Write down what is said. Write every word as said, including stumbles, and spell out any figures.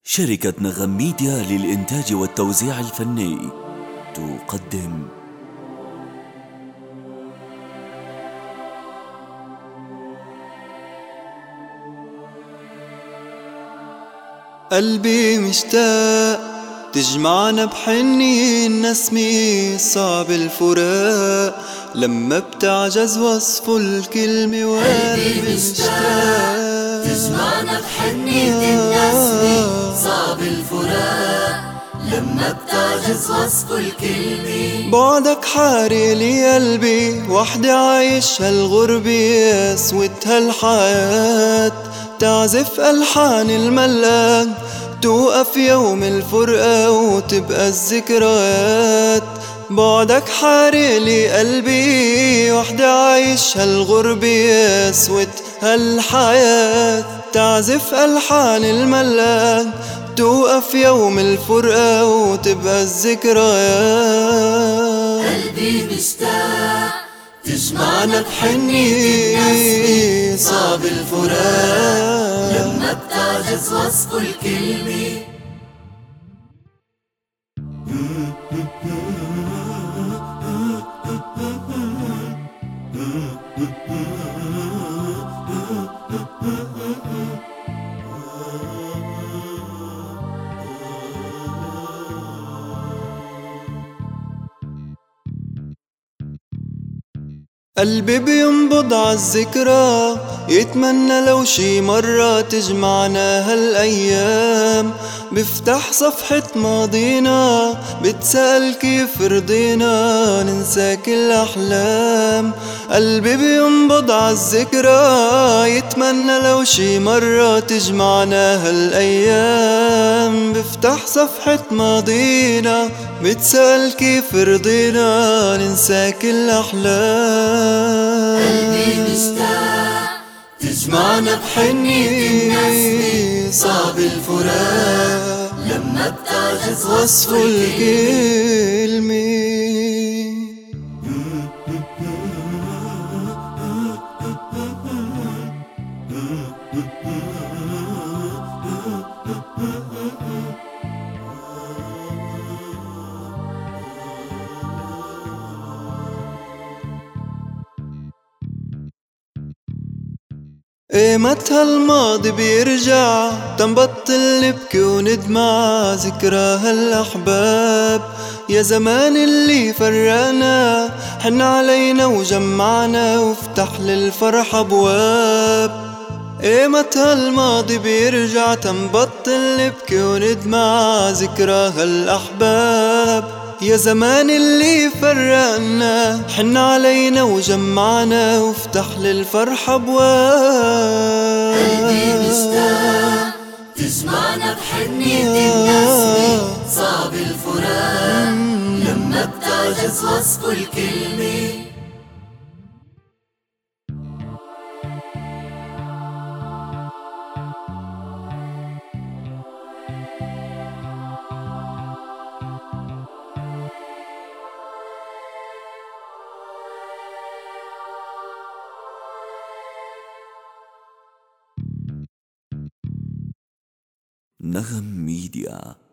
شركة نغم ميديا للإنتاج والتوزيع الفني تقدم قلبي مشتاق تجمعنا بحنية النسمة، صعب الفراق لما بتعجز وصف الكلمة. وقلبي مشتاق تجمعنا بحنية النسمة، صعب الفراق لما بتعجز وصف الكلمة. بعدك حارق لي قلبي، وحدي عايش هالغربة، قسوة هالحياة تعزف ألحان الملاك، توقف يوم الفرقة وتبقى الذكريات. بعدك حارق لي قلبي، وحدي عايش هالغربة، قسوة هالحياة تعزف ألحان الملاك، توقف يوم الفرقة وتبقى الذكريات. قلبي مشتاق تجمعنا بحنية، صعب الفراق لما بتعجز وصف الكلمة. قلبي بينبض عالذكرى، يتمنى لو شي مرة تجمعنا هالأيام. بفتح صفحة ماضينا، بتسأل كيف رضينا ننسى كل أحلام. قلبي بينبض عالذكرى، يتمنى لو شي مرة تجمعنا هالأيام. بفتح صفحة ماضينا، بتسأل كيف رضينا ننسى كل أحلام. قلبي مشتاق تجمعنا بحنية النسمة، صعب الفراق لما بتعجز وصف وصف الكلمة. الكلمة. ايمت هالماضي بيرجع، تنبطل نبكي وندمع ذكرى هالأحباب. يا زمان اللي فرقنا، حن علينا وجمعنا، وافتح للفرح أبواب. ايمت هالماضي بيرجع، تنبطل نبكي وندمع ذكرى هالأحباب. يا زمان اللي فرقنا، حن علينا وجمعنا، وافتح للفرح أبواب. قلبي مشتاق تجمعنا بحنية النسمة، صعب الفراق لما بتعجز وصف الكلمة. نغم ميديا.